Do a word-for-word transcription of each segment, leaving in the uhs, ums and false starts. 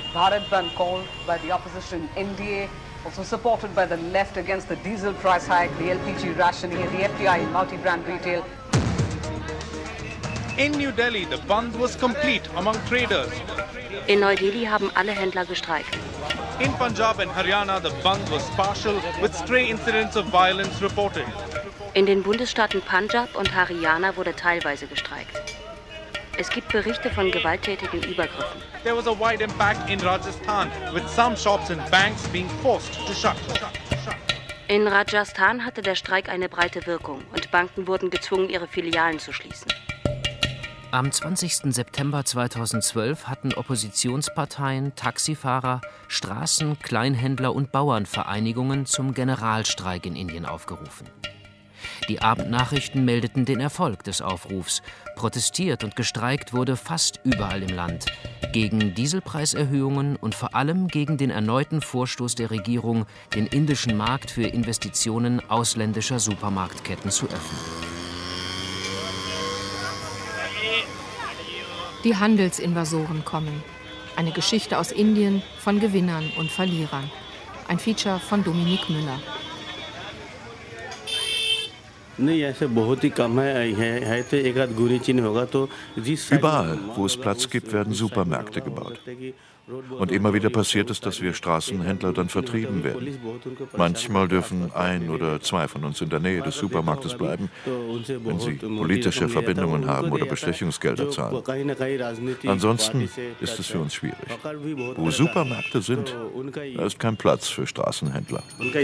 Bharat Bandh called by the opposition N D A, also supported by the left against the diesel price hike, the L P G rationing and the F D I in multi-brand retail. In New Delhi, the Bandh was complete among traders. In Neu-Delhi haben alle Händler gestreikt. In Punjab and Haryana, the Bandh was partial, with stray incidents of violence reported. In den Bundesstaaten Punjab und Haryana wurde teilweise gestreikt. Es gibt Berichte von gewalttätigen Übergriffen. There was a wide impact in Rajasthan, with some shops and banks being forced to shut. In Rajasthan hatte der Streik eine breite Wirkung und Banken wurden gezwungen, ihre Filialen zu schließen. Am zwanzigsten September zweitausendzwölf hatten Oppositionsparteien, Taxifahrer, Straßen-, Kleinhändler und Bauernvereinigungen zum Generalstreik in Indien aufgerufen. Die Abendnachrichten meldeten den Erfolg des Aufrufs. Protestiert und gestreikt wurde fast überall im Land. Gegen Dieselpreiserhöhungen und vor allem gegen den erneuten Vorstoß der Regierung, den indischen Markt für Investitionen ausländischer Supermarktketten zu öffnen. Die Handelsinvasoren kommen. Eine Geschichte aus Indien von Gewinnern und Verlierern. Ein Feature von Dominik Müller. Überall, wo es Platz gibt, werden Supermärkte gebaut. Und immer wieder passiert es, dass wir Straßenhändler dann vertrieben werden. Manchmal dürfen ein oder zwei von uns in der Nähe des Supermarktes bleiben, wenn sie politische Verbindungen haben oder Bestechungsgelder zahlen. Ansonsten ist es für uns schwierig. Wo Supermärkte sind, da ist kein Platz für Straßenhändler.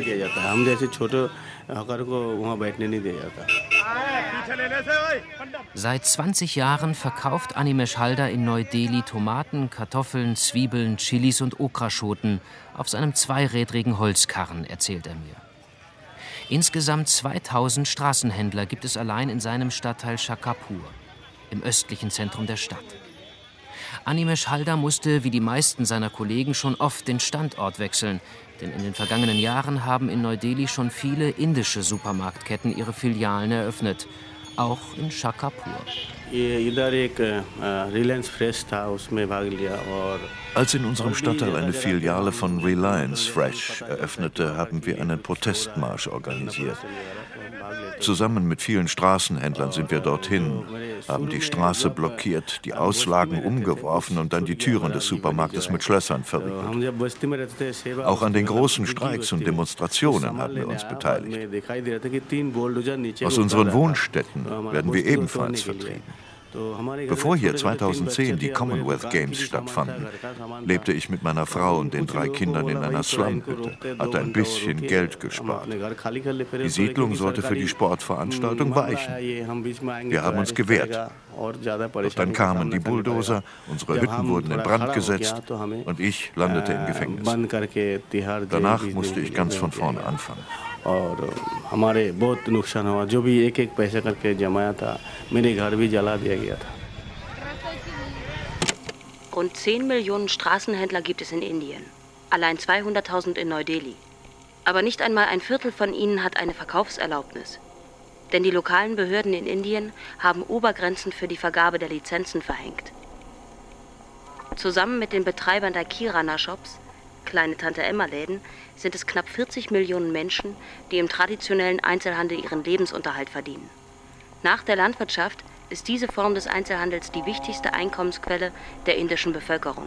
Seit zwanzig Jahren verkauft Animesh Halder in Neu-Delhi Tomaten, Kartoffeln, Zwiebeln, Chilis und Okraschoten auf seinem zweirädrigen Holzkarren, erzählt er mir. Insgesamt zweitausend Straßenhändler gibt es allein in seinem Stadtteil Shakapur, im östlichen Zentrum der Stadt. Animesh Halder musste, wie die meisten seiner Kollegen, schon oft den Standort wechseln, denn in den vergangenen Jahren haben in Neu-Delhi schon viele indische Supermarktketten ihre Filialen eröffnet, auch in Shakapur. Als in unserem Stadtteil eine Filiale von Reliance Fresh eröffnete, haben wir einen Protestmarsch organisiert. Zusammen mit vielen Straßenhändlern sind wir dorthin, haben die Straße blockiert, die Auslagen umgeworfen und dann die Türen des Supermarktes mit Schlössern verriegelt. Auch an den großen Streiks und Demonstrationen haben wir uns beteiligt. Aus unseren Wohnstätten werden wir ebenfalls vertrieben. Bevor hier zweitausendzehn die Commonwealth Games stattfanden, lebte ich mit meiner Frau und den drei Kindern in einer Slumhütte, hatte ein bisschen Geld gespart. Die Siedlung sollte für die Sportveranstaltung weichen. Wir haben uns gewehrt. Doch dann kamen die Bulldozer, unsere Hütten wurden in Brand gesetzt und ich landete im Gefängnis. Danach musste ich ganz von vorne anfangen. और हमारे बहुत नुकसान हुआ जो भी एक एक पैसा करके जमाया था मेरे घर भी जला दिया गया था. Rund zehn Millionen Straßenhändler gibt es in Indien, allein zweihunderttausend in Neu-Delhi. Aber nicht einmal ein Viertel von ihnen hat eine Verkaufserlaubnis. Denn die lokalen Behörden in Indien haben Obergrenzen für die Vergabe der Lizenzen verhängt. Zusammen mit den Betreibern der Kirana-Shops, kleine Tante-Emma-Läden, sind es knapp vierzig Millionen Menschen, die im traditionellen Einzelhandel ihren Lebensunterhalt verdienen. Nach der Landwirtschaft ist diese Form des Einzelhandels die wichtigste Einkommensquelle der indischen Bevölkerung.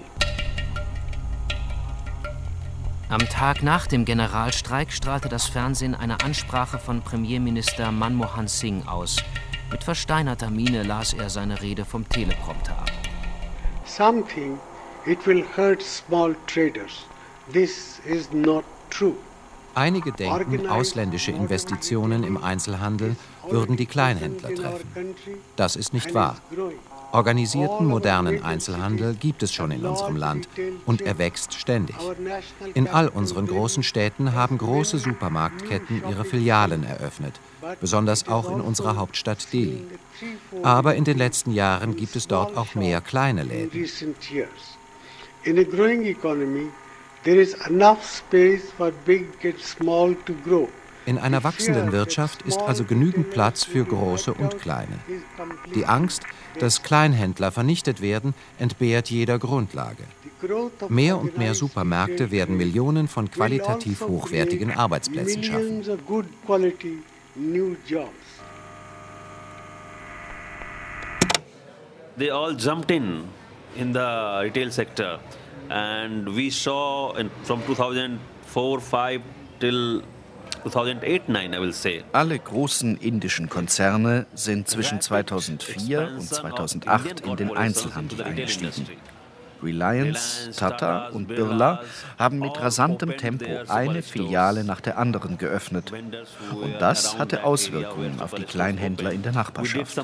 Am Tag nach dem Generalstreik strahlte das Fernsehen eine Ansprache von Premierminister Manmohan Singh aus. Mit versteinerter Miene las er seine Rede vom Teleprompter ab. Something, it will hurt small traders. This is not true. Einige denken, ausländische Investitionen im Einzelhandel würden die Kleinhändler treffen. Das ist nicht wahr. Organisierten modernen Einzelhandel gibt es schon in unserem Land und er wächst ständig. In all unseren großen Städten haben große Supermarktketten ihre Filialen eröffnet, besonders auch in unserer Hauptstadt Delhi. Aber in den letzten Jahren gibt es dort auch mehr kleine Läden. In a growing economy, there is enough space for big and small to grow. In einer wachsenden Wirtschaft ist also genügend Platz für Große und Kleine. Die Angst, dass Kleinhändler vernichtet werden, entbehrt jeder Grundlage. Mehr und mehr Supermärkte werden Millionen von qualitativ hochwertigen Arbeitsplätzen schaffen. They all jumped in in the retail sector, and we saw in, from two thousand four five till two thousand eight nine, I will say. Alle großen indischen Konzerne sind zwischen zweitausendvier und zweitausendacht in den Einzelhandel eingestiegen. Reliance, Tata und Birla haben mit rasantem Tempo eine Filiale nach der anderen geöffnet. Und das hatte Auswirkungen auf die Kleinhändler in der Nachbarschaft.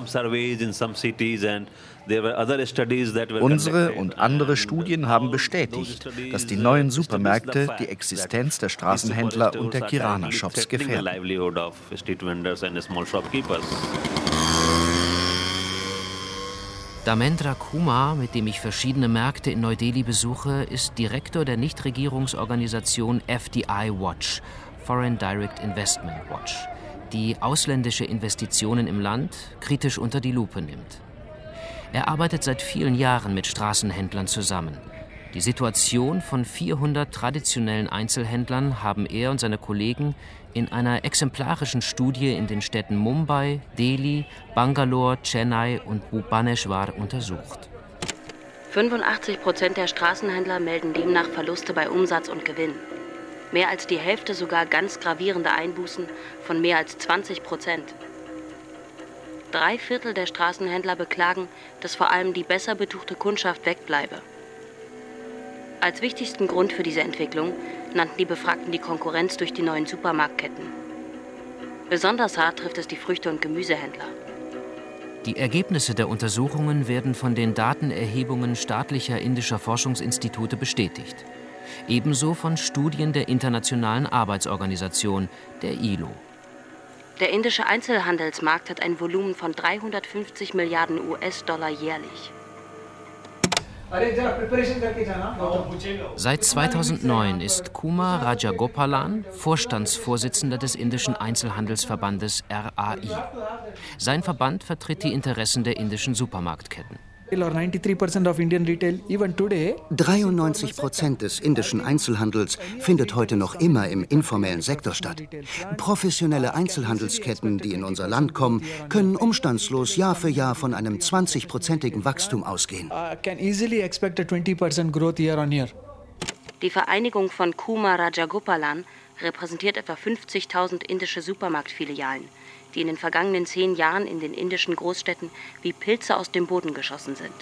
Unsere und andere Studien haben bestätigt, dass die neuen Supermärkte die Existenz der Straßenhändler und der Kirana-Shops gefährden. Dharmendra Kumar, mit dem ich verschiedene Märkte in Neu-Delhi besuche, ist Direktor der Nichtregierungsorganisation F D I Watch, Foreign Direct Investment Watch, die ausländische Investitionen im Land kritisch unter die Lupe nimmt. Er arbeitet seit vielen Jahren mit Straßenhändlern zusammen. Die Situation von vierhundert traditionellen Einzelhändlern haben er und seine Kollegen in einer exemplarischen Studie in den Städten Mumbai, Delhi, Bangalore, Chennai und Bhubaneswar untersucht. fünfundachtzig Prozent der Straßenhändler melden demnach Verluste bei Umsatz und Gewinn. Mehr als die Hälfte sogar ganz gravierende Einbußen von mehr als zwanzig Prozent. Drei Viertel der Straßenhändler beklagen, dass vor allem die besser betuchte Kundschaft wegbleibe. Als wichtigsten Grund für diese Entwicklung nannten die Befragten die Konkurrenz durch die neuen Supermarktketten. Besonders hart trifft es die Früchte- und Gemüsehändler. Die Ergebnisse der Untersuchungen werden von den Datenerhebungen staatlicher indischer Forschungsinstitute bestätigt. Ebenso von Studien der Internationalen Arbeitsorganisation, der I L O. Der indische Einzelhandelsmarkt hat ein Volumen von dreihundertfünfzig Milliarden U S-Dollar jährlich. Seit zweitausendneun ist Kumar Rajagopalan Vorstandsvorsitzender des indischen Einzelhandelsverbandes R A I. Sein Verband vertritt die Interessen der indischen Supermarktketten. dreiundneunzig Prozent des indischen Einzelhandels findet heute noch immer im informellen Sektor statt. Professionelle Einzelhandelsketten, die in unser Land kommen, können umstandslos Jahr für Jahr von einem zwanzig-prozentigen Wachstum ausgehen. Die Vereinigung von Kumar Rajagopalan repräsentiert etwa fünfzigtausend indische Supermarktfilialen, die in den vergangenen zehn Jahren in den indischen Großstädten wie Pilze aus dem Boden geschossen sind.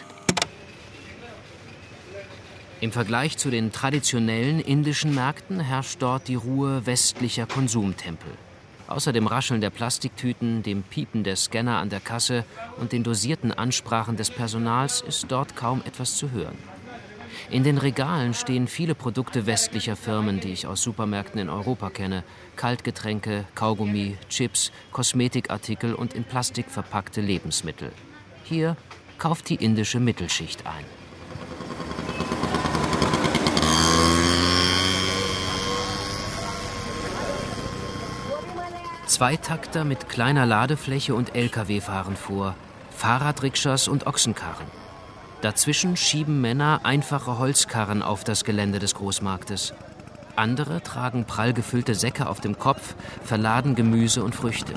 Im Vergleich zu den traditionellen indischen Märkten herrscht dort die Ruhe westlicher Konsumtempel. Außer dem Rascheln der Plastiktüten, dem Piepen der Scanner an der Kasse und den dosierten Ansprachen des Personals ist dort kaum etwas zu hören. In den Regalen stehen viele Produkte westlicher Firmen, die ich aus Supermärkten in Europa kenne. Kaltgetränke, Kaugummi, Chips, Kosmetikartikel und in Plastik verpackte Lebensmittel. Hier kauft die indische Mittelschicht ein. Zweitakter mit kleiner Ladefläche und L K W fahren vor, Fahrradrikschas und Ochsenkarren. Dazwischen schieben Männer einfache Holzkarren auf das Gelände des Großmarktes. Andere tragen prall gefüllte Säcke auf dem Kopf, verladen Gemüse und Früchte.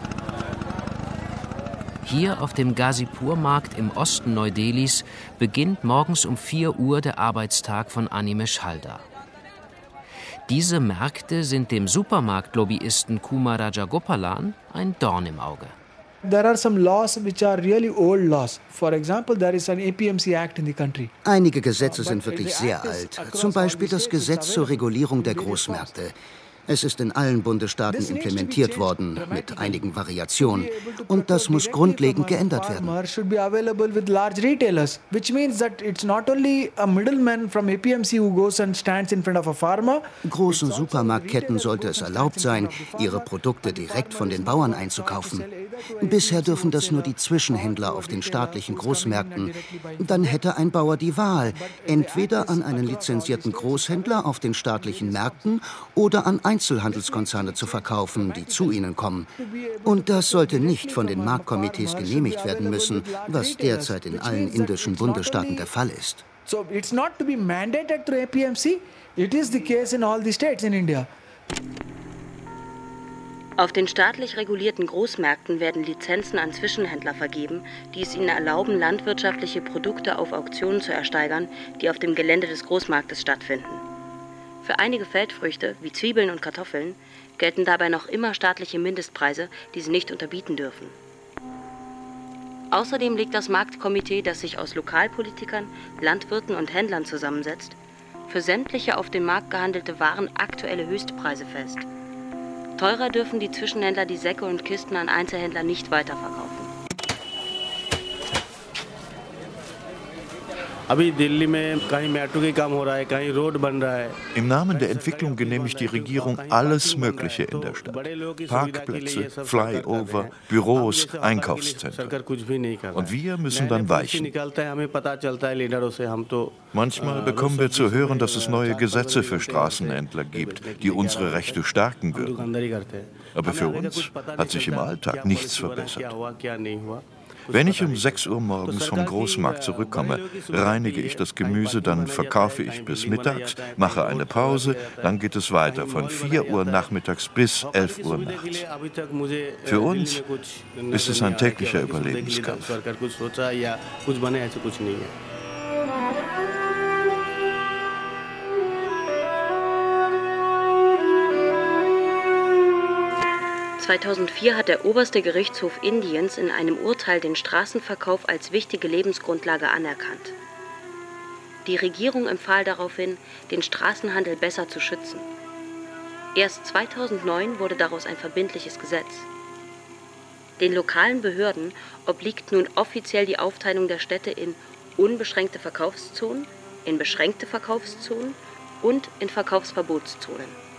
Hier auf dem Ghazipur-Markt im Osten Neu-Delhis beginnt morgens um vier Uhr der Arbeitstag von Animesh Halder. Diese Märkte sind dem Supermarktlobbyisten Kumar Rajagopalan ein Dorn im Auge. There are some laws which are really old laws. For example, there is an A P M C Act in the country. Einige Gesetze sind wirklich sehr alt. Zum Beispiel das Gesetz zur Regulierung der Großmärkte. Es ist in allen Bundesstaaten implementiert worden, mit einigen Variationen. Und das muss grundlegend geändert werden. Großen Supermarktketten sollte es erlaubt sein, ihre Produkte direkt von den Bauern einzukaufen. Bisher dürfen das nur die Zwischenhändler auf den staatlichen Großmärkten. Dann hätte ein Bauer die Wahl, entweder an einen lizenzierten Großhändler auf den staatlichen Märkten oder an Einzelhandelskonzerne zu verkaufen, die zu ihnen kommen. Und das sollte nicht von den Marktkomitees genehmigt werden müssen, was derzeit in allen indischen Bundesstaaten der Fall ist. So it's not to be mandated through A P M C. It is the case in all the states in India. Auf den staatlich regulierten Großmärkten werden Lizenzen an Zwischenhändler vergeben, die es ihnen erlauben, landwirtschaftliche Produkte auf Auktionen zu ersteigern, die auf dem Gelände des Großmarktes stattfinden. Für einige Feldfrüchte, wie Zwiebeln und Kartoffeln, gelten dabei noch immer staatliche Mindestpreise, die sie nicht unterbieten dürfen. Außerdem legt das Marktkomitee, das sich aus Lokalpolitikern, Landwirten und Händlern zusammensetzt, für sämtliche auf dem Markt gehandelte Waren aktuelle Höchstpreise fest. Teurer dürfen die Zwischenhändler die Säcke und Kisten an Einzelhändler nicht weiterverkaufen. Im Namen der Entwicklung genehmigt die Regierung alles Mögliche in der Stadt. Parkplätze, Flyover, Büros, Einkaufszentren. Und wir müssen dann weichen. Manchmal bekommen wir zu hören, dass es neue Gesetze für Straßenhändler gibt, die unsere Rechte stärken würden. Aber für uns hat sich im Alltag nichts verbessert. Wenn ich um sechs Uhr morgens vom Großmarkt zurückkomme, reinige ich das Gemüse, dann verkaufe ich bis mittags, mache eine Pause, dann geht es weiter von vier Uhr nachmittags bis elf Uhr nachts. Für uns ist es ein täglicher Überlebenskampf. zweitausendvier hat der oberste Gerichtshof Indiens in einem Urteil den Straßenverkauf als wichtige Lebensgrundlage anerkannt. Die Regierung empfahl daraufhin, den Straßenhandel besser zu schützen. Erst zweitausendneun wurde daraus ein verbindliches Gesetz. Den lokalen Behörden obliegt nun offiziell die Aufteilung der Städte in unbeschränkte Verkaufszonen, in beschränkte Verkaufszonen und in Verkaufsverbotszonen.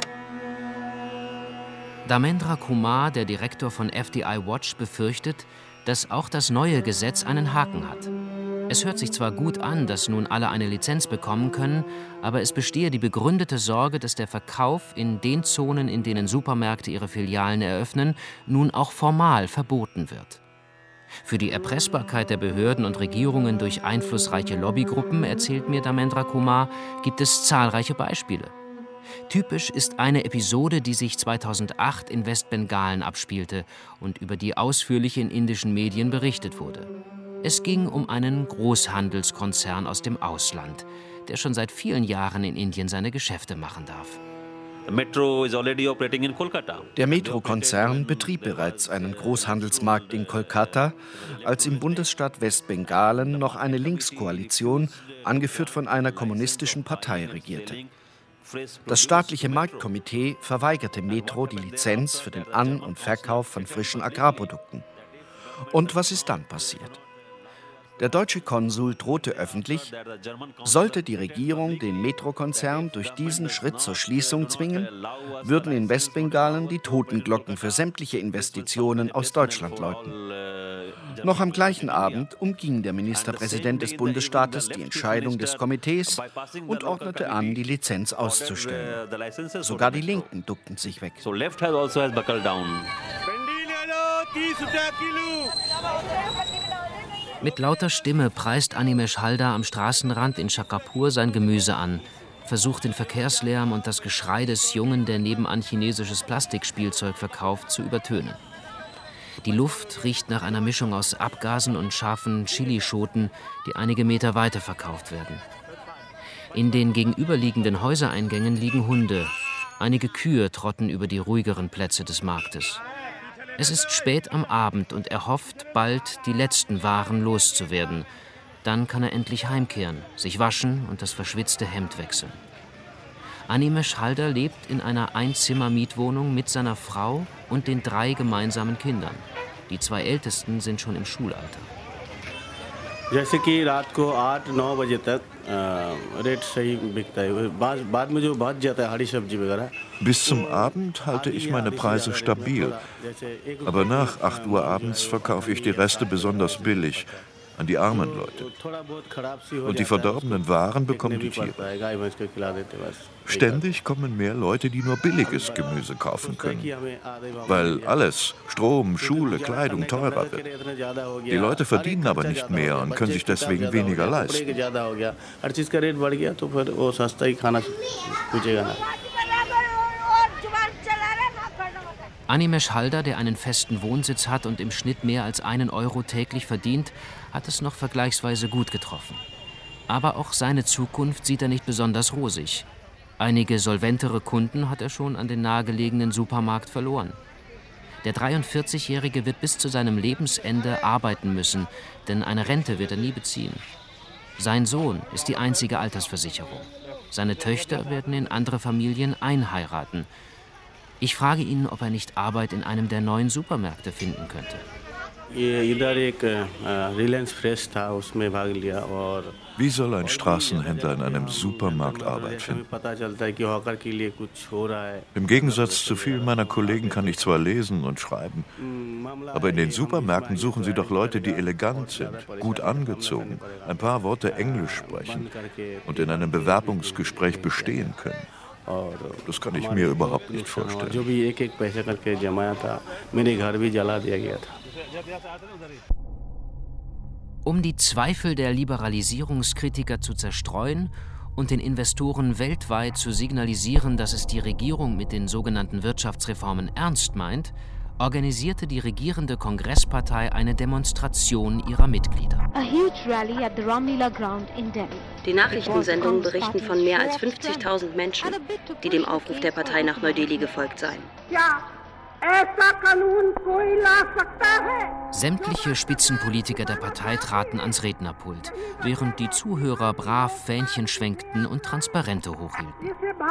Dharmendra Kumar, der Direktor von F D I Watch, befürchtet, dass auch das neue Gesetz einen Haken hat. Es hört sich zwar gut an, dass nun alle eine Lizenz bekommen können, aber es bestehe die begründete Sorge, dass der Verkauf in den Zonen, in denen Supermärkte ihre Filialen eröffnen, nun auch formal verboten wird. Für die Erpressbarkeit der Behörden und Regierungen durch einflussreiche Lobbygruppen, erzählt mir Dharmendra Kumar, gibt es zahlreiche Beispiele. Typisch ist eine Episode, die sich zweitausendacht in Westbengalen abspielte und über die ausführlich in indischen Medien berichtet wurde. Es ging um einen Großhandelskonzern aus dem Ausland, der schon seit vielen Jahren in Indien seine Geschäfte machen darf. Der Metro-Konzern betrieb bereits einen Großhandelsmarkt in Kolkata, als im Bundesstaat Westbengalen noch eine Linkskoalition, angeführt von einer kommunistischen Partei, regierte. Das staatliche Marktkomitee verweigerte Metro die Lizenz für den An- und Verkauf von frischen Agrarprodukten. Und was ist dann passiert? Der deutsche Konsul drohte öffentlich, sollte die Regierung den Metro-Konzern durch diesen Schritt zur Schließung zwingen, würden in Westbengalen die Totenglocken für sämtliche Investitionen aus Deutschland läuten. Noch am gleichen Abend umging der Ministerpräsident des Bundesstaates die Entscheidung des Komitees und ordnete an, die Lizenz auszustellen. Sogar die Linken duckten sich weg. Mit lauter Stimme preist Animesh Halder am Straßenrand in Chakrapur sein Gemüse an, versucht den Verkehrslärm und das Geschrei des Jungen, der nebenan chinesisches Plastikspielzeug verkauft, zu übertönen. Die Luft riecht nach einer Mischung aus Abgasen und scharfen Chilischoten, die einige Meter weiter verkauft werden. In den gegenüberliegenden Häusereingängen liegen Hunde. Einige Kühe trotten über die ruhigeren Plätze des Marktes. Es ist spät am Abend und er hofft, bald die letzten Waren loszuwerden. Dann kann er endlich heimkehren, sich waschen und das verschwitzte Hemd wechseln. Animesh Halder lebt in einer Einzimmer-Mietwohnung mit seiner Frau und den drei gemeinsamen Kindern. Die zwei Ältesten sind schon im Schulalter. Bis zum Abend halte ich meine Preise stabil. Aber nach acht Uhr abends verkaufe ich die Reste besonders billig. an die armen Leute. Und die verdorbenen Waren bekommen die Tiere. Ständig kommen mehr Leute, die nur billiges Gemüse kaufen können, weil alles, Strom, Schule, Kleidung teurer wird. Die Leute verdienen aber nicht mehr und können sich deswegen weniger leisten. Animesh Halder, der einen festen Wohnsitz hat und im Schnitt mehr als einen Euro täglich verdient, hat es noch vergleichsweise gut getroffen. Aber auch seine Zukunft sieht er nicht besonders rosig. Einige solventere Kunden hat er schon an den nahegelegenen Supermarkt verloren. Der dreiundvierzigjährige wird bis zu seinem Lebensende arbeiten müssen, denn eine Rente wird er nie beziehen. Sein Sohn ist die einzige Altersversicherung. Seine Töchter werden in andere Familien einheiraten. Ich frage ihn, ob er nicht Arbeit in einem der neuen Supermärkte finden könnte. Wie soll ein Straßenhändler in einem Supermarkt Arbeit finden? Im Gegensatz zu vielen meiner Kollegen kann ich zwar lesen und schreiben, aber in den Supermärkten suchen sie doch Leute, die elegant sind, gut angezogen, ein paar Worte Englisch sprechen und in einem Bewerbungsgespräch bestehen können. Das kann ich mir überhaupt nicht vorstellen. Um die Zweifel der Liberalisierungskritiker zu zerstreuen und den Investoren weltweit zu signalisieren, dass es die Regierung mit den sogenannten Wirtschaftsreformen ernst meint, organisierte die regierende Kongresspartei eine Demonstration ihrer Mitglieder. Die Nachrichtensendungen berichten von mehr als fünfzigtausend Menschen, die dem Aufruf der Partei nach Neu-Delhi gefolgt seien. Sämtliche Spitzenpolitiker der Partei traten ans Rednerpult, während die Zuhörer brav Fähnchen schwenkten und Transparente hochhielten.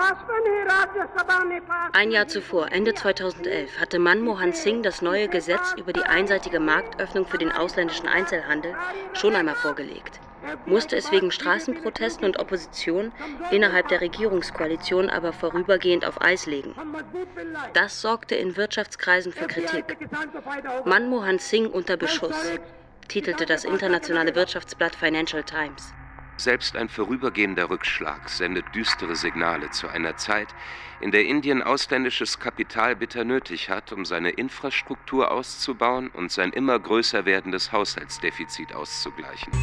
Ein Jahr zuvor, Ende zweitausendelf, hatte Manmohan Singh das neue Gesetz über die einseitige Marktöffnung für den ausländischen Einzelhandel schon einmal vorgelegt, musste es wegen Straßenprotesten und Opposition innerhalb der Regierungskoalition aber vorübergehend auf Eis legen. Das sorgte in Wirtschaftskreisen für Kritik. Manmohan Singh unter Beschuss, titelte das internationale Wirtschaftsblatt Financial Times. Selbst ein vorübergehender Rückschlag sendet düstere Signale zu einer Zeit, in der Indien ausländisches Kapital bitter nötig hat, um seine Infrastruktur auszubauen und sein immer größer werdendes Haushaltsdefizit auszugleichen.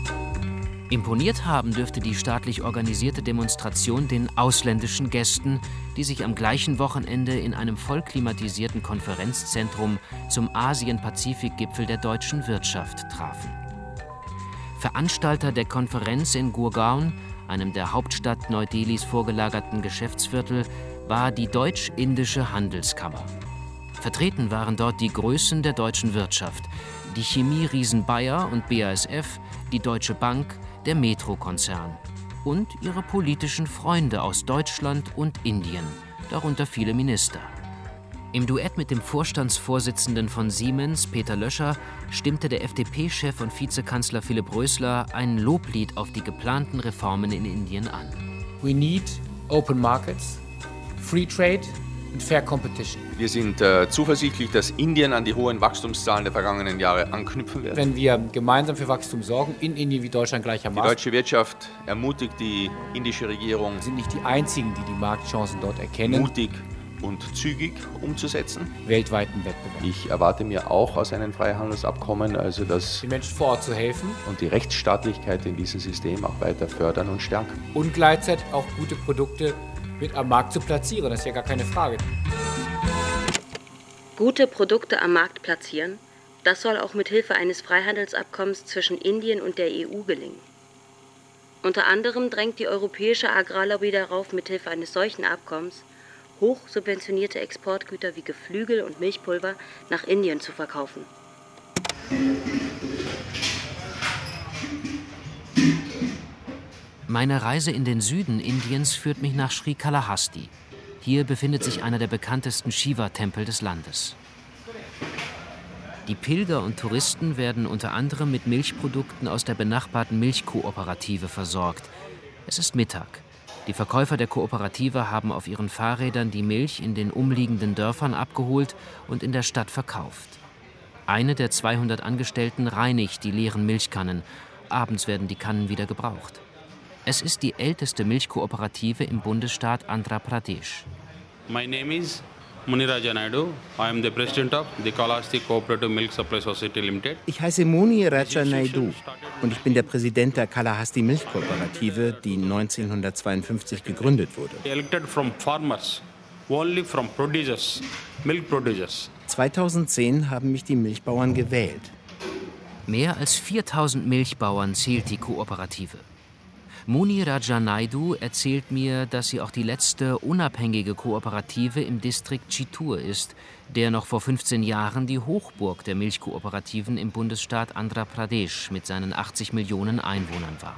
Imponiert haben dürfte die staatlich organisierte Demonstration den ausländischen Gästen, die sich am gleichen Wochenende in einem vollklimatisierten Konferenzzentrum zum Asien-Pazifik-Gipfel der deutschen Wirtschaft trafen. Veranstalter der Konferenz in Gurgaon, einem der Hauptstadt Neu-Delhis vorgelagerten Geschäftsviertel, war die Deutsch-Indische Handelskammer. Vertreten waren dort die Größen der deutschen Wirtschaft, die Chemieriesen Bayer und B A S F, die Deutsche Bank, der Metro-Konzern und ihre politischen Freunde aus Deutschland und Indien, darunter viele Minister. Im Duett mit dem Vorstandsvorsitzenden von Siemens, Peter Löscher, stimmte der F D P-Chef und Vizekanzler Philipp Rösler ein Loblied auf die geplanten Reformen in Indien an. We need open markets, free trade and fair competition. Wir sind äh, zuversichtlich, dass Indien an die hohen Wachstumszahlen der vergangenen Jahre anknüpfen wird. Wenn wir gemeinsam für Wachstum sorgen, in Indien wie Deutschland gleichermaßen. Die deutsche Wirtschaft ermutigt die indische Regierung, wir sind nicht die Einzigen, die die Marktchancen dort erkennen, mutig und zügig umzusetzen. Weltweiten Wettbewerb. Ich erwarte mir auch aus einem Freihandelsabkommen, also dass den Menschen vor Ort zu helfen und die Rechtsstaatlichkeit in diesem System auch weiter fördern und stärken. Und gleichzeitig auch gute Produkte mit am Markt zu platzieren, das ist ja gar keine Frage. Gute Produkte am Markt platzieren, das soll auch mit Hilfe eines Freihandelsabkommens zwischen Indien und der E U gelingen. Unter anderem drängt die europäische Agrarlobby darauf, mit Hilfe eines solchen Abkommens hochsubventionierte Exportgüter wie Geflügel und Milchpulver nach Indien zu verkaufen. Meine Reise in den Süden Indiens führt mich nach Srikalahasti. Hier befindet sich einer der bekanntesten Shiva-Tempel des Landes. Die Pilger und Touristen werden unter anderem mit Milchprodukten aus der benachbarten Milchkooperative versorgt. Es ist Mittag. Die Verkäufer der Kooperative haben auf ihren Fahrrädern die Milch in den umliegenden Dörfern abgeholt und in der Stadt verkauft. Eine der zweihundert Angestellten reinigt die leeren Milchkannen. Abends werden die Kannen wieder gebraucht. Es ist die älteste Milchkooperative im Bundesstaat Andhra Pradesh. My name is Muniraja Naidu. I am the president of the Kalahasti Cooperative Milk Supply Society Limited. Ich heiße Muniraja Naidu und ich bin der Präsident der Kalahasti Milchkooperative, die neunzehnhundertzweiundfünfzig gegründet wurde. Elected from farmers, only from producers, milk producers. zweitausendzehn haben mich die Milchbauern gewählt. Mehr als viertausend Milchbauern zählt die Kooperative. Muniraja Naidu erzählt mir, dass sie auch die letzte unabhängige Kooperative im Distrikt Chittoor ist, der noch vor fünfzehn Jahren die Hochburg der Milchkooperativen im Bundesstaat Andhra Pradesh mit seinen achtzig Millionen Einwohnern war.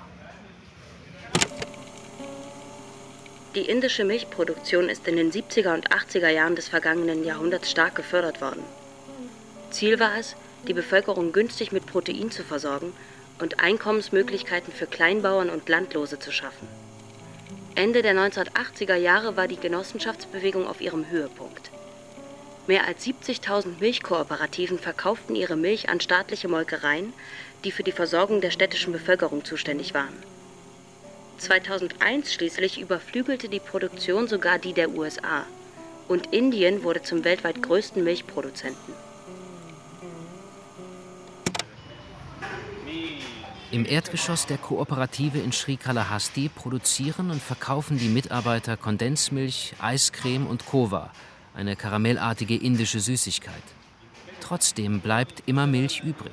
Die indische Milchproduktion ist in den siebziger und achtziger Jahren des vergangenen Jahrhunderts stark gefördert worden. Ziel war es, die Bevölkerung günstig mit Protein zu versorgen und Einkommensmöglichkeiten für Kleinbauern und Landlose zu schaffen. Ende der neunzehnhundertachtziger Jahre war die Genossenschaftsbewegung auf ihrem Höhepunkt. Mehr als siebzigtausend Milchkooperativen verkauften ihre Milch an staatliche Molkereien, die für die Versorgung der städtischen Bevölkerung zuständig waren. zweitausendeins schließlich überflügelte die Produktion sogar die der U S A und Indien wurde zum weltweit größten Milchproduzenten. Im Erdgeschoss der Kooperative in Srikalahasti produzieren und verkaufen die Mitarbeiter Kondensmilch, Eiscreme und Kova, eine karamellartige indische Süßigkeit. Trotzdem bleibt immer Milch übrig.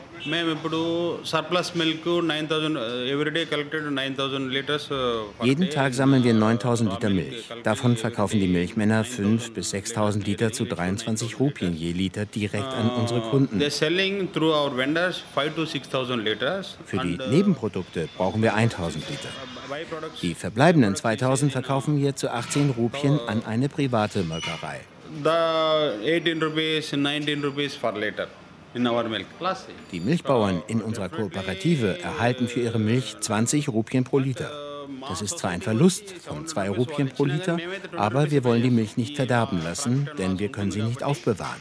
Jeden Tag sammeln wir neuntausend Liter Milch. Davon verkaufen die Milchmänner fünftausend bis sechstausend Liter zu dreiundzwanzig Rupien je Liter direkt an unsere Kunden. Für die Nebenprodukte brauchen wir tausend Liter. Die verbleibenden zweitausend verkaufen wir zu achtzehn Rupien an eine private Molkerei. achtzehn rupees, neunzehn rupees per liter. Die Milchbauern in unserer Kooperative erhalten für ihre Milch zwanzig Rupien pro Liter. Das ist zwar ein Verlust von zwei Rupien pro Liter, aber wir wollen die Milch nicht verderben lassen, denn wir können sie nicht aufbewahren.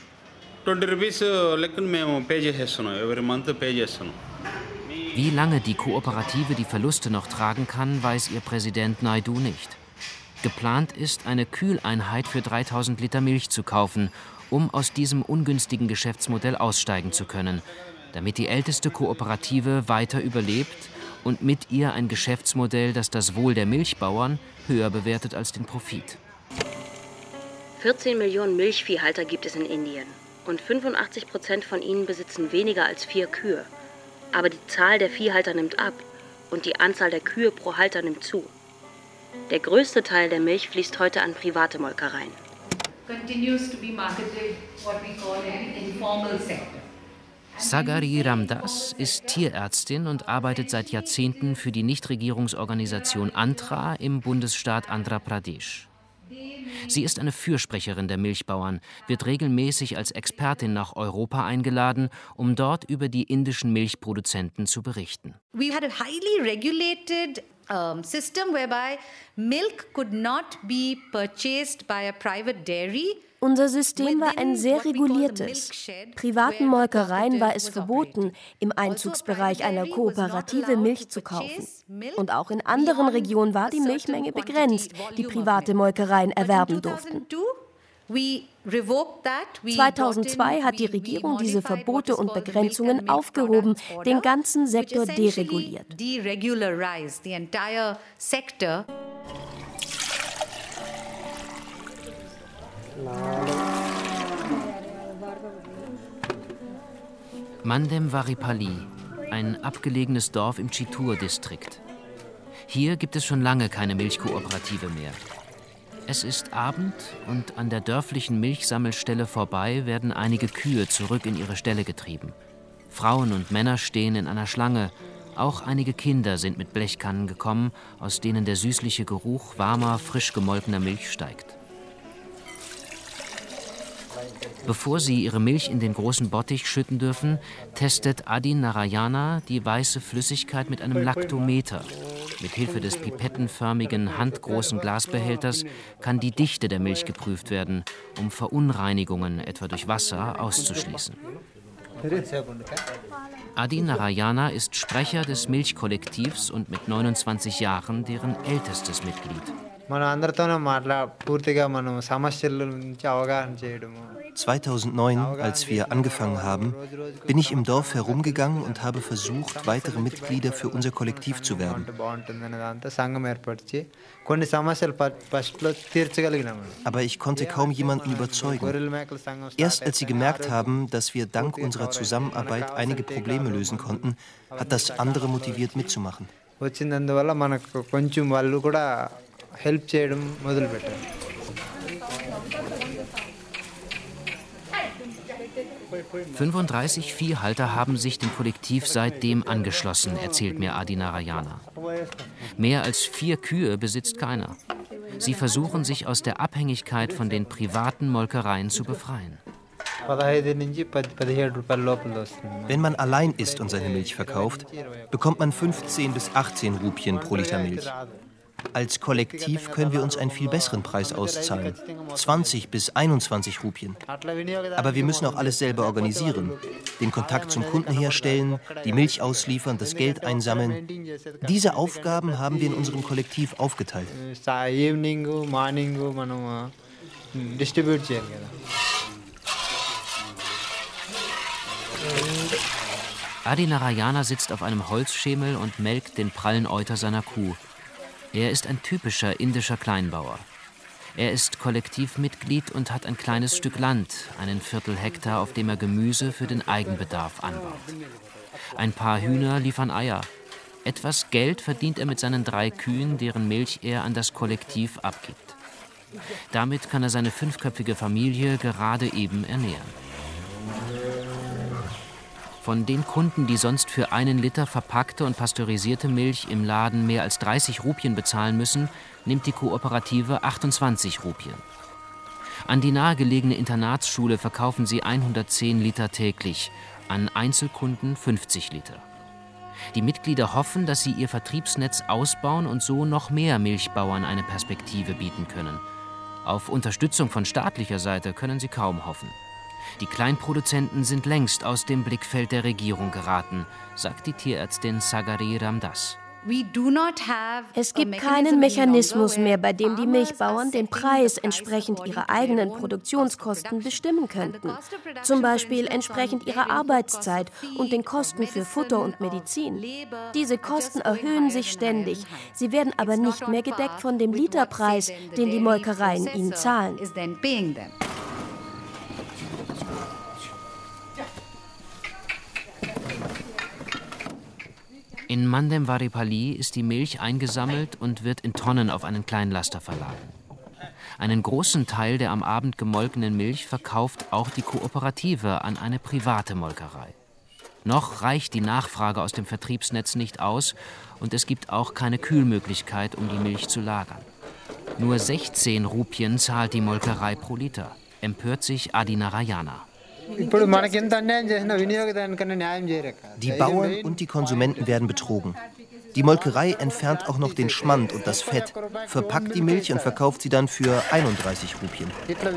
Wie lange die Kooperative die Verluste noch tragen kann, weiß ihr Präsident Naidu nicht. Geplant ist, eine Kühleinheit für dreitausend Liter Milch zu kaufen, um aus diesem ungünstigen Geschäftsmodell aussteigen zu können, damit die älteste Kooperative weiter überlebt und mit ihr ein Geschäftsmodell, das das Wohl der Milchbauern höher bewertet als den Profit. vierzehn Millionen Milchviehhalter gibt es in Indien und fünfundachtzig Prozent von ihnen besitzen weniger als vier Kühe. Aber die Zahl der Viehhalter nimmt ab und die Anzahl der Kühe pro Halter nimmt zu. Der größte Teil der Milch fließt heute an private Molkereien. Continues to be marketed what we call an informal sector. Sagari Ramdas ist Tierärztin und arbeitet seit Jahrzehnten für die Nichtregierungsorganisation Antra im Bundesstaat Andhra Pradesh. Sie ist eine Fürsprecherin der Milchbauern, wird regelmäßig als Expertin nach Europa eingeladen, um dort über die indischen Milchproduzenten zu berichten. We had a highly regulated um, system whereby milk could not be purchased by a private dairy. Unser System war ein sehr reguliertes. Privaten Molkereien war es verboten, im Einzugsbereich einer Kooperative Milch zu kaufen. Und auch in anderen Regionen war die Milchmenge begrenzt, die private Molkereien erwerben durften. zweitausendzwei hat die Regierung diese Verbote und Begrenzungen aufgehoben, den ganzen Sektor dereguliert. Mandemvaripalli, ein abgelegenes Dorf im Chittoor-Distrikt. Hier gibt es schon lange keine Milchkooperative mehr. Es ist Abend und an der dörflichen Milchsammelstelle vorbei werden einige Kühe zurück in ihre Ställe getrieben. Frauen und Männer stehen in einer Schlange. Auch einige Kinder sind mit Blechkannen gekommen, aus denen der süßliche Geruch warmer, frisch gemolkener Milch steigt. Bevor sie ihre Milch in den großen Bottich schütten dürfen, testet Adi Narayana die weiße Flüssigkeit mit einem Laktometer. Mit Hilfe des pipettenförmigen, handgroßen Glasbehälters kann die Dichte der Milch geprüft werden, um Verunreinigungen, etwa durch Wasser, auszuschließen. Adi Narayana ist Sprecher des Milchkollektivs und mit neunundzwanzig Jahren deren ältestes Mitglied. zweitausendneun, als wir angefangen haben, bin ich im Dorf herumgegangen und habe versucht, weitere Mitglieder für unser Kollektiv zu werben. Aber ich konnte kaum jemanden überzeugen. Erst als sie gemerkt haben, dass wir dank unserer Zusammenarbeit einige Probleme lösen konnten, hat das andere motiviert mitzumachen. fünfunddreißig Viehhalter haben sich dem Kollektiv seitdem angeschlossen, erzählt mir Adi Narayana. Mehr als vier Kühe besitzt keiner. Sie versuchen, sich aus der Abhängigkeit von den privaten Molkereien zu befreien. Wenn man allein ist und seine Milch verkauft, bekommt man fünfzehn bis achtzehn Rupien pro Liter Milch. Als Kollektiv können wir uns einen viel besseren Preis auszahlen, zwanzig bis einundzwanzig Rupien. Aber wir müssen auch alles selber organisieren, den Kontakt zum Kunden herstellen, die Milch ausliefern, das Geld einsammeln. Diese Aufgaben haben wir in unserem Kollektiv aufgeteilt. Adi Narayana sitzt auf einem Holzschemel und melkt den prallen Euter seiner Kuh. Er ist ein typischer indischer Kleinbauer. Er ist Kollektivmitglied und hat ein kleines Stück Land, einen Viertel Hektar, auf dem er Gemüse für den Eigenbedarf anbaut. Ein paar Hühner liefern Eier. Etwas Geld verdient er mit seinen drei Kühen, deren Milch er an das Kollektiv abgibt. Damit kann er seine fünfköpfige Familie gerade eben ernähren. Von den Kunden, die sonst für einen Liter verpackte und pasteurisierte Milch im Laden mehr als dreißig Rupien bezahlen müssen, nimmt die Kooperative achtundzwanzig Rupien. An die nahegelegene Internatsschule verkaufen sie hundertzehn Liter täglich, an Einzelkunden fünfzig Liter. Die Mitglieder hoffen, dass sie ihr Vertriebsnetz ausbauen und so noch mehr Milchbauern eine Perspektive bieten können. Auf Unterstützung von staatlicher Seite können sie kaum hoffen. Die Kleinproduzenten sind längst aus dem Blickfeld der Regierung geraten, sagt die Tierärztin Sagari Ramdas. Es gibt keinen Mechanismus mehr, bei dem die Milchbauern den Preis entsprechend ihrer eigenen Produktionskosten bestimmen könnten. Zum Beispiel entsprechend ihrer Arbeitszeit und den Kosten für Futter und Medizin. Diese Kosten erhöhen sich ständig. Sie werden aber nicht mehr gedeckt von dem Literpreis, den die Molkereien ihnen zahlen. In Mandemwaripalli ist die Milch eingesammelt und wird in Tonnen auf einen Kleinlaster verladen. Einen großen Teil der am Abend gemolkenen Milch verkauft auch die Kooperative an eine private Molkerei. Noch reicht die Nachfrage aus dem Vertriebsnetz nicht aus und es gibt auch keine Kühlmöglichkeit, um die Milch zu lagern. Nur sechzehn Rupien zahlt die Molkerei pro Liter, empört sich Adi Narayana. Die Bauern und die Konsumenten werden betrogen. Die Molkerei entfernt auch noch den Schmand und das Fett, verpackt die Milch und verkauft sie dann für einunddreißig Rupien.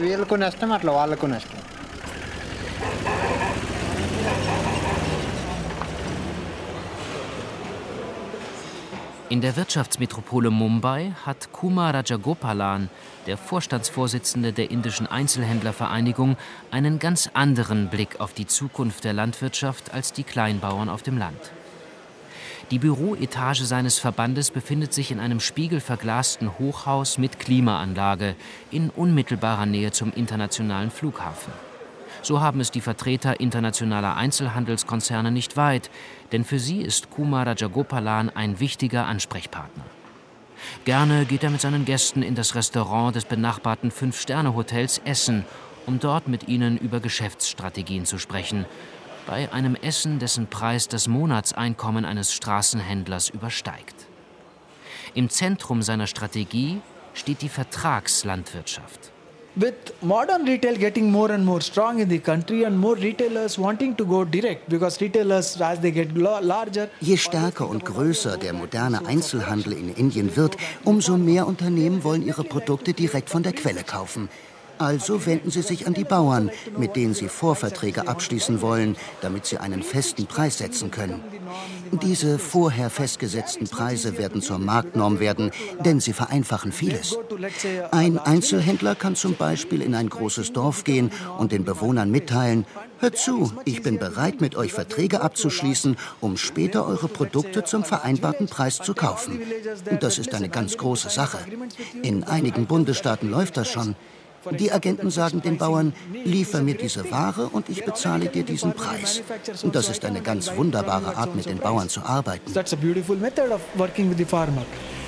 In der Wirtschaftsmetropole Mumbai hat Kumar Rajagopalan, der Vorstandsvorsitzende der indischen Einzelhändlervereinigung, einen ganz anderen Blick auf die Zukunft der Landwirtschaft als die Kleinbauern auf dem Land. Die Büroetage seines Verbandes befindet sich in einem spiegelverglasten Hochhaus mit Klimaanlage in unmittelbarer Nähe zum internationalen Flughafen. So haben es die Vertreter internationaler Einzelhandelskonzerne nicht weit, denn für sie ist Kumar Rajagopalan ein wichtiger Ansprechpartner. Gerne geht er mit seinen Gästen in das Restaurant des benachbarten Fünf-Sterne-Hotels essen, um dort mit ihnen über Geschäftsstrategien zu sprechen, bei einem Essen, dessen Preis das Monatseinkommen eines Straßenhändlers übersteigt. Im Zentrum seiner Strategie steht die Vertragslandwirtschaft. With modern retail getting more and more strong in the country and more retailers wanting to go direct because retailers as they get larger. Je stärker und größer der moderne Einzelhandel in Indien wird, umso mehr Unternehmen wollen ihre Produkte direkt von der Quelle kaufen. Also wenden Sie sich an die Bauern, mit denen Sie Vorverträge abschließen wollen, damit Sie einen festen Preis setzen können. Diese vorher festgesetzten Preise werden zur Marktnorm werden, denn sie vereinfachen vieles. Ein Einzelhändler kann zum Beispiel in ein großes Dorf gehen und den Bewohnern mitteilen: Hört zu, ich bin bereit, mit euch Verträge abzuschließen, um später eure Produkte zum vereinbarten Preis zu kaufen. Und das ist eine ganz große Sache. In einigen Bundesstaaten läuft das schon. Die Agenten sagen den Bauern: Liefer mir diese Ware und ich bezahle dir diesen Preis. Und das ist eine ganz wunderbare Art, mit den Bauern zu arbeiten. That's a beautiful method of working with the farmer.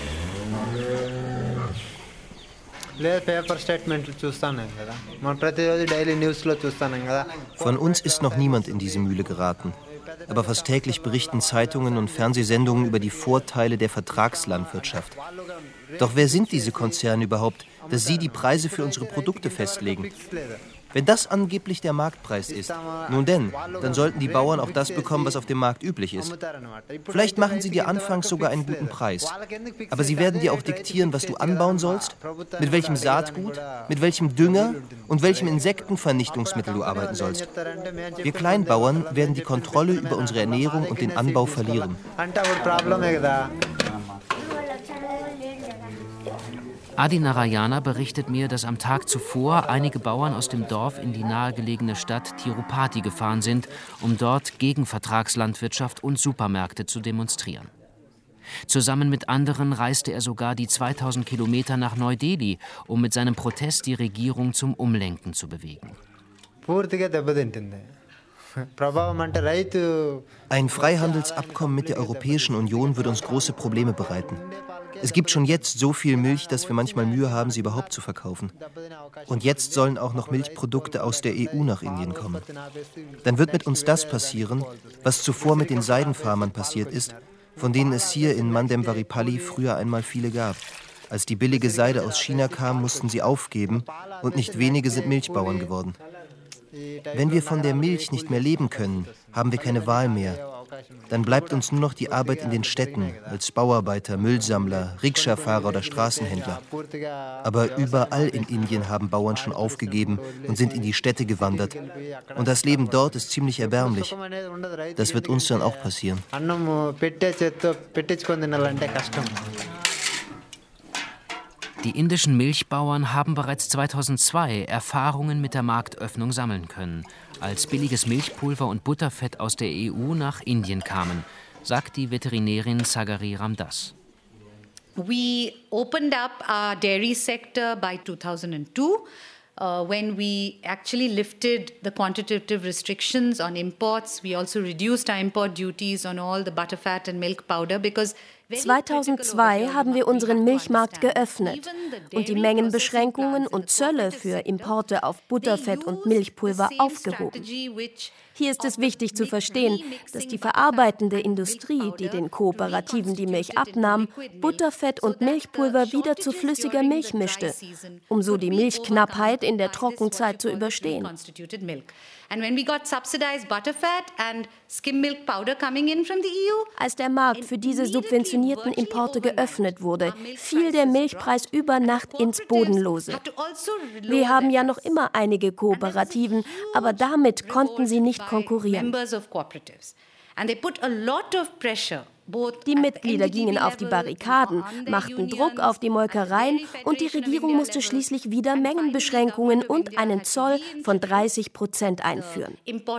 Von uns ist noch niemand in diese Mühle geraten. Aber fast täglich berichten Zeitungen und Fernsehsendungen über die Vorteile der Vertragslandwirtschaft. Doch wer sind diese Konzerne überhaupt, dass sie die Preise für unsere Produkte festlegen? Wenn das angeblich der Marktpreis ist, nun denn, dann sollten die Bauern auch das bekommen, was auf dem Markt üblich ist. Vielleicht machen sie dir anfangs sogar einen guten Preis. Aber sie werden dir auch diktieren, was du anbauen sollst, mit welchem Saatgut, mit welchem Dünger und welchem Insektenvernichtungsmittel du arbeiten sollst. Wir Kleinbauern werden die Kontrolle über unsere Ernährung und den Anbau verlieren. Adi Narayana berichtet mir, dass am Tag zuvor einige Bauern aus dem Dorf in die nahegelegene Stadt Tirupati gefahren sind, um dort gegen Vertragslandwirtschaft und Supermärkte zu demonstrieren. Zusammen mit anderen reiste er sogar die zweitausend Kilometer nach Neu-Delhi, um mit seinem Protest die Regierung zum Umlenken zu bewegen. Ein Freihandelsabkommen mit der Europäischen Union würde uns große Probleme bereiten. Es gibt schon jetzt so viel Milch, dass wir manchmal Mühe haben, sie überhaupt zu verkaufen. Und jetzt sollen auch noch Milchprodukte aus der E U nach Indien kommen. Dann wird mit uns das passieren, was zuvor mit den Seidenfarmern passiert ist, von denen es hier in Mandemvaripalli früher einmal viele gab. Als die billige Seide aus China kam, mussten sie aufgeben und nicht wenige sind Milchbauern geworden. Wenn wir von der Milch nicht mehr leben können, haben wir keine Wahl mehr. Dann bleibt uns nur noch die Arbeit in den Städten, als Bauarbeiter, Müllsammler, Rikscha-Fahrer oder Straßenhändler. Aber überall in Indien haben Bauern schon aufgegeben und sind in die Städte gewandert. Und das Leben dort ist ziemlich erbärmlich. Das wird uns dann auch passieren. Die indischen Milchbauern haben bereits zweitausendzwei Erfahrungen mit der Marktöffnung sammeln können, als billiges Milchpulver und Butterfett aus der E U nach Indien kamen, sagt die Veterinärin Sagari Ramdas. We opened up our dairy sector by two thousand two. Uh, when we actually lifted the quantitative restrictions on imports, we also reduced our import duties on all the butterfat and milk powder because zweitausendzwei haben wir unseren Milchmarkt geöffnet und die Mengenbeschränkungen und Zölle für Importe auf Butterfett und Milchpulver aufgehoben. Hier ist es wichtig zu verstehen, dass die verarbeitende Industrie, die den Kooperativen die Milch abnahm, Butterfett und Milchpulver wieder zu flüssiger Milch mischte, um so die Milchknappheit in der Trockenzeit zu überstehen. Als der Markt für diese subventionierten Importe geöffnet wurde, fiel der Milchpreis über Nacht ins Bodenlose. Wir haben ja noch immer einige Kooperativen, aber damit konnten sie nicht konkurrieren. Die Mitglieder gingen auf die Barrikaden, machten Druck auf die Molkereien und die Regierung musste schließlich wieder Mengenbeschränkungen und einen Zoll von dreißig Prozent einführen.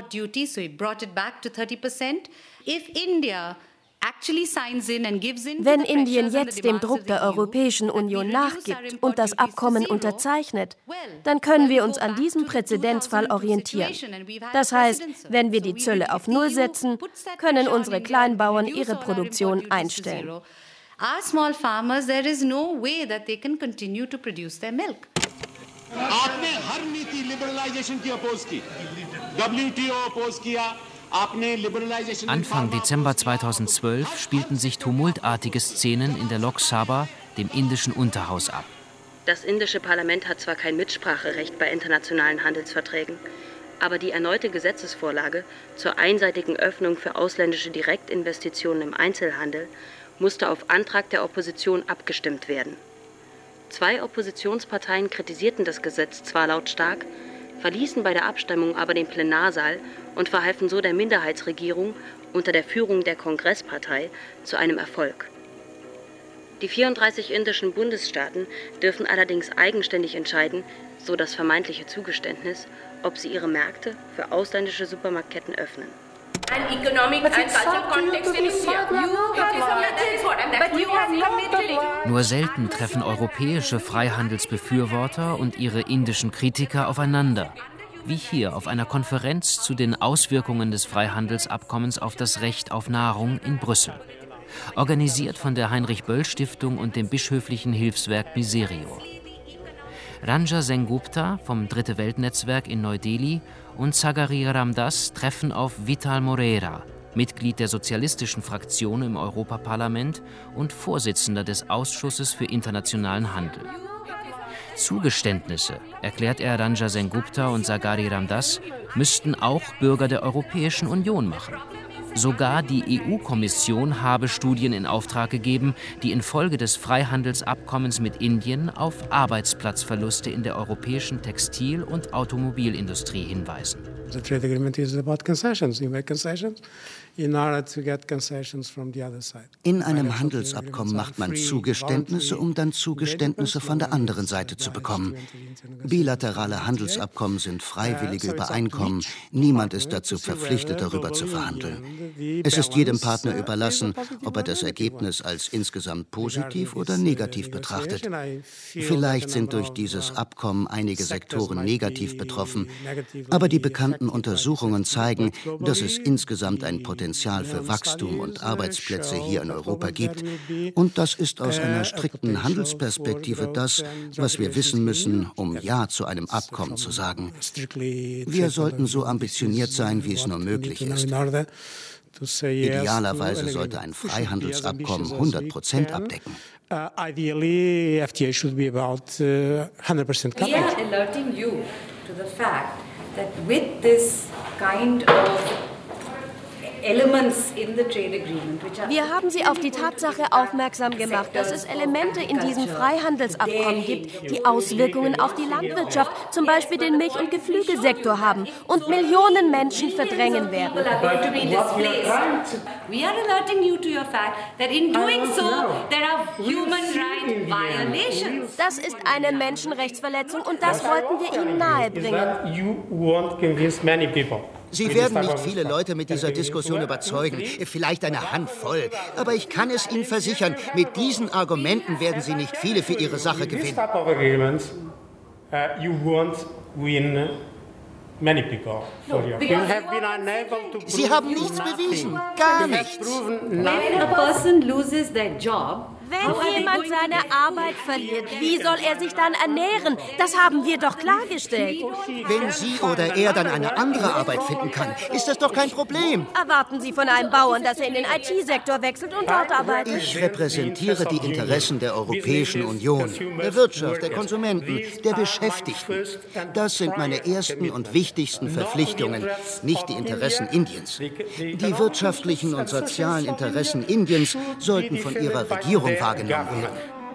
Wenn Indien jetzt dem Druck der Europäischen Union nachgibt und das Abkommen unterzeichnet, dann können wir uns an diesem Präzedenzfall orientieren. Das heißt, wenn wir die Zölle auf Null setzen, können unsere Kleinbauern ihre Produktion einstellen. Our small farmers, there is no way that they can continue to produce their milk. आपने हर नीति लिबरलाइजेशन की अपोज की, W T O oppose किया. Anfang Dezember zweitausendzwölf spielten sich tumultartige Szenen in der Lok Sabha, dem indischen Unterhaus, ab. Das indische Parlament hat zwar kein Mitspracherecht bei internationalen Handelsverträgen, aber die erneute Gesetzesvorlage zur einseitigen Öffnung für ausländische Direktinvestitionen im Einzelhandel musste auf Antrag der Opposition abgestimmt werden. Zwei Oppositionsparteien kritisierten das Gesetz zwar lautstark, verließen bei der Abstimmung aber den Plenarsaal und verhalfen so der Minderheitsregierung unter der Führung der Kongresspartei zu einem Erfolg. Die vierunddreißig indischen Bundesstaaten dürfen allerdings eigenständig entscheiden, so das vermeintliche Zugeständnis, ob sie ihre Märkte für ausländische Supermarktketten öffnen. An economic and cultural context in India. You have that is what and that you have committed. Nur selten treffen europäische Freihandelsbefürworter und ihre indischen Kritiker aufeinander, wie hier auf einer Konferenz zu den Auswirkungen des Freihandelsabkommens auf das Recht auf Nahrung in Brüssel. Organisiert von der Heinrich-Böll-Stiftung und dem bischöflichen Hilfswerk Miserio. Ranja Sengupta vom Dritte Weltnetzwerk in Neu-Delhi und Zagari Ramdas treffen auf Vital Moreira, Mitglied der sozialistischen Fraktion im Europaparlament und Vorsitzender des Ausschusses für internationalen Handel. Zugeständnisse, erklärt er Ranja Sengupta und Zagari Ramdas, müssten auch Bürger der Europäischen Union machen. Sogar die E U-Kommission habe Studien in Auftrag gegeben, die infolge des Freihandelsabkommens mit Indien auf Arbeitsplatzverluste in der europäischen Textil- und Automobilindustrie hinweisen. The trade agreement is about concessions. You make concessions in order to get concessions from the other side. In einem Handelsabkommen macht man Zugeständnisse, um dann Zugeständnisse von der anderen Seite zu bekommen. Bilaterale Handelsabkommen sind freiwillige Übereinkommen. Niemand ist dazu verpflichtet, darüber zu verhandeln. Es ist jedem Partner überlassen, ob er das Ergebnis als insgesamt positiv oder negativ betrachtet. Vielleicht sind durch dieses Abkommen einige Sektoren negativ betroffen, aber die bekannten Untersuchungen zeigen, dass es insgesamt ein Potenzial für Wachstum und Arbeitsplätze hier in Europa gibt. Und das ist aus einer strikten Handelsperspektive das, was wir wissen müssen, um Ja zu einem Abkommen zu sagen. Wir sollten so ambitioniert sein, wie es nur möglich ist. Idealerweise sollte ein Freihandelsabkommen hundert Prozent abdecken. Uh, ideally, F T A should be about uh, one hundred percent coverage. We are alerting you to the fact that with this kind of elements in the trade agreement, which are Wir haben Sie auf die Tatsache aufmerksam gemacht, dass es Elemente in diesem Freihandelsabkommen gibt, die Auswirkungen auf die Landwirtschaft, zum Beispiel den Milch- und Geflügelsektor haben und Millionen Menschen verdrängen werden. We are alerting you to your fact that in doing so there are human right violations. Das ist eine Menschenrechtsverletzung und das wollten wir Ihnen nahebringen. You won't convince many people. Sie werden nicht viele Leute mit dieser Diskussion überzeugen, vielleicht eine Handvoll. Aber ich kann es Ihnen versichern, mit diesen Argumenten werden Sie nicht viele für Ihre Sache gewinnen. Sie haben nichts bewiesen, gar nichts. When a person loses their job, Wenn jemand seine Arbeit verliert, wie soll er sich dann ernähren? Das haben wir doch klargestellt. Wenn sie oder er dann eine andere Arbeit finden kann, ist das doch kein Problem. Erwarten Sie von einem Bauern, dass er in den I T-Sektor wechselt und dort arbeitet? Ich repräsentiere die Interessen der Europäischen Union, der Wirtschaft, der Konsumenten, der Beschäftigten. Das sind meine ersten und wichtigsten Verpflichtungen, nicht die Interessen Indiens. Die wirtschaftlichen und sozialen Interessen Indiens sollten von ihrer Regierung wahrgenommen werden.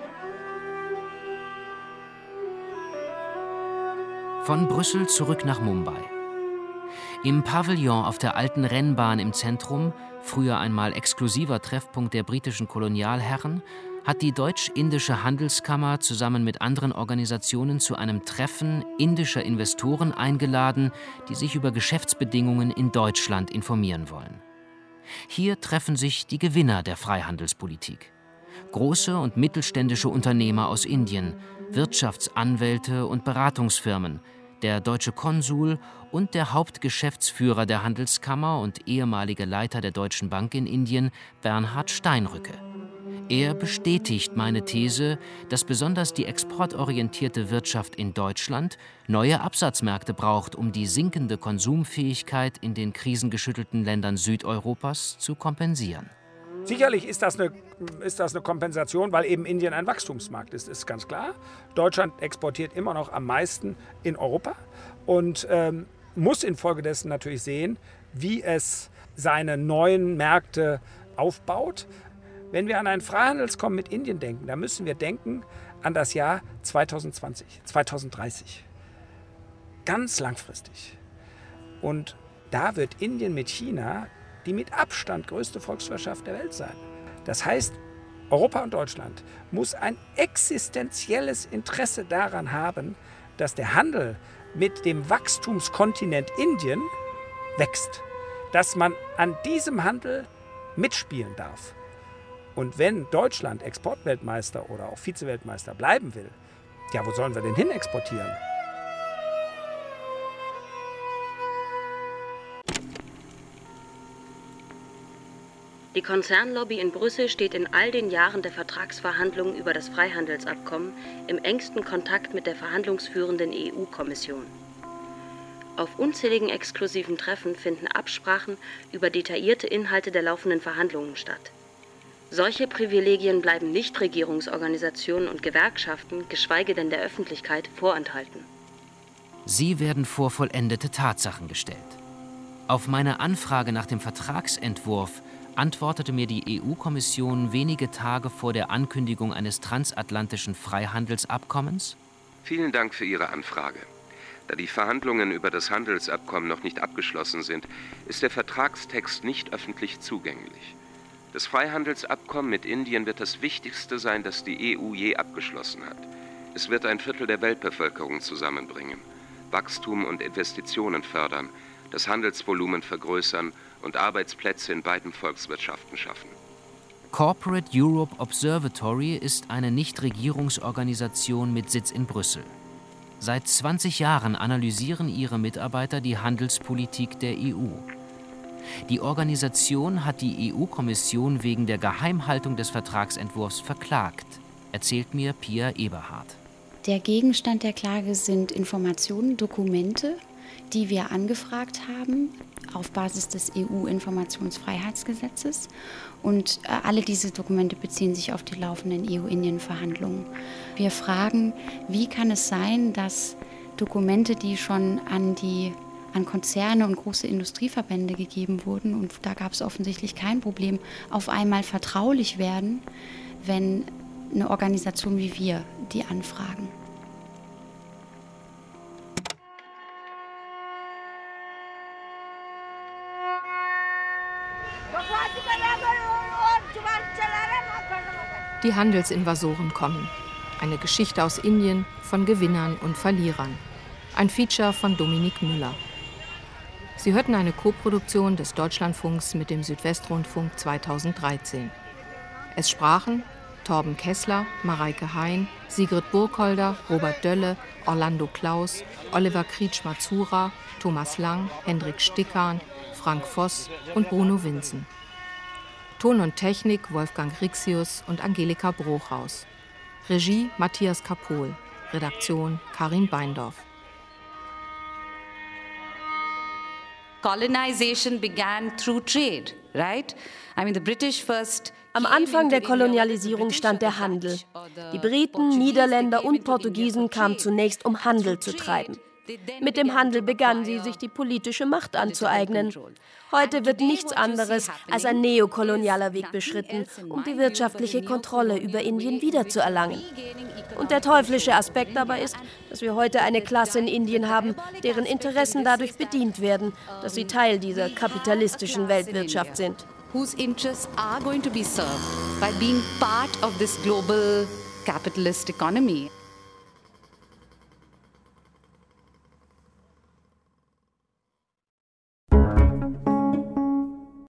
Von Brüssel zurück nach Mumbai. Im Pavillon auf der alten Rennbahn im Zentrum, früher einmal exklusiver Treffpunkt der britischen Kolonialherren, hat die Deutsch-Indische Handelskammer zusammen mit anderen Organisationen zu einem Treffen indischer Investoren eingeladen, die sich über Geschäftsbedingungen in Deutschland informieren wollen. Hier treffen sich die Gewinner der Freihandelspolitik. Große und mittelständische Unternehmer aus Indien, Wirtschaftsanwälte und Beratungsfirmen, der deutsche Konsul und der Hauptgeschäftsführer der Handelskammer und ehemalige Leiter der Deutschen Bank in Indien, Bernhard Steinrücke. Er bestätigt meine These, dass besonders die exportorientierte Wirtschaft in Deutschland neue Absatzmärkte braucht, um die sinkende Konsumfähigkeit in den krisengeschüttelten Ländern Südeuropas zu kompensieren. Sicherlich ist das, eine, ist das eine Kompensation, weil eben Indien ein Wachstumsmarkt ist, ist ganz klar. Deutschland exportiert immer noch am meisten in Europa und ähm, muss infolgedessen natürlich sehen, wie es seine neuen Märkte aufbaut. Wenn wir an ein Freihandelsabkommen mit Indien denken, dann müssen wir denken an das Jahr zweitausendzwanzig, zweitausenddreißig. Ganz langfristig. Und da wird Indien mit China die mit Abstand größte Volkswirtschaft der Welt sein. Das heißt, Europa und Deutschland muss ein existenzielles Interesse daran haben, dass der Handel mit dem Wachstumskontinent Indien wächst. Dass man an diesem Handel mitspielen darf. Und wenn Deutschland Exportweltmeister oder auch Vizeweltmeister bleiben will, ja, wo sollen wir denn hin exportieren? Die Konzernlobby in Brüssel steht in all den Jahren der Vertragsverhandlungen über das Freihandelsabkommen im engsten Kontakt mit der verhandlungsführenden E U-Kommission. Auf unzähligen exklusiven Treffen finden Absprachen über detaillierte Inhalte der laufenden Verhandlungen statt. Solche Privilegien bleiben Nichtregierungsorganisationen und Gewerkschaften, geschweige denn der Öffentlichkeit, vorenthalten. Sie werden vor vollendete Tatsachen gestellt. Auf meine Anfrage nach dem Vertragsentwurf antwortete mir die E U-Kommission wenige Tage vor der Ankündigung eines transatlantischen Freihandelsabkommens: Vielen Dank für Ihre Anfrage. Da die Verhandlungen über das Handelsabkommen noch nicht abgeschlossen sind, ist der Vertragstext nicht öffentlich zugänglich. Das Freihandelsabkommen mit Indien wird das wichtigste sein, das die E U je abgeschlossen hat. Es wird ein Viertel der Weltbevölkerung zusammenbringen, Wachstum und Investitionen fördern, das Handelsvolumen vergrößern und Arbeitsplätze in beiden Volkswirtschaften schaffen. Corporate Europe Observatory ist eine Nichtregierungsorganisation mit Sitz in Brüssel. Seit zwanzig Jahren analysieren ihre Mitarbeiter die Handelspolitik der E U. Die Organisation hat die E U-Kommission wegen der Geheimhaltung des Vertragsentwurfs verklagt, erzählt mir Pia Eberhardt. Der Gegenstand der Klage sind Informationen, Dokumente, die wir angefragt haben auf Basis des E U-Informationsfreiheitsgesetzes. Und äh, alle diese Dokumente beziehen sich auf die laufenden E U-Indien-Verhandlungen. Wir fragen, wie kann es sein, dass Dokumente, die schon an, die, an Konzerne und große Industrieverbände gegeben wurden, und da gab es offensichtlich kein Problem, auf einmal vertraulich werden, wenn eine Organisation wie wir die anfragen. Die Handelsinvasoren kommen. Eine Geschichte aus Indien von Gewinnern und Verlierern. Ein Feature von Dominik Müller. Sie hörten eine Koproduktion des Deutschlandfunks mit dem Südwestrundfunk zweitausenddreizehn. Es sprachen Torben Kessler, Mareike Hein, Sigrid Burkholder, Robert Dölle, Orlando Klaus, Oliver Krietsch-Mazura, Thomas Lang, Hendrik Stickan, Frank Voss und Bruno Winzen. Ton und Technik Wolfgang Rixius und Angelika Brochaus. Regie Matthias Kapohl. Redaktion Karin Beindorf. Colonization began through trade, right? I mean, the British first. Am Anfang der Kolonialisierung stand der Handel. Die Briten, Niederländer und Portugiesen kamen zunächst, um Handel zu treiben. Mit dem Handel begannen sie, sich die politische Macht anzueignen. Heute wird nichts anderes als ein neokolonialer Weg beschritten, um die wirtschaftliche Kontrolle über Indien wiederzuerlangen. Und der teuflische Aspekt dabei ist, dass wir heute eine Klasse in Indien haben, deren Interessen dadurch bedient werden, dass sie Teil dieser kapitalistischen Weltwirtschaft sind. Whose interests are going to be served by being part of this global capitalist economy.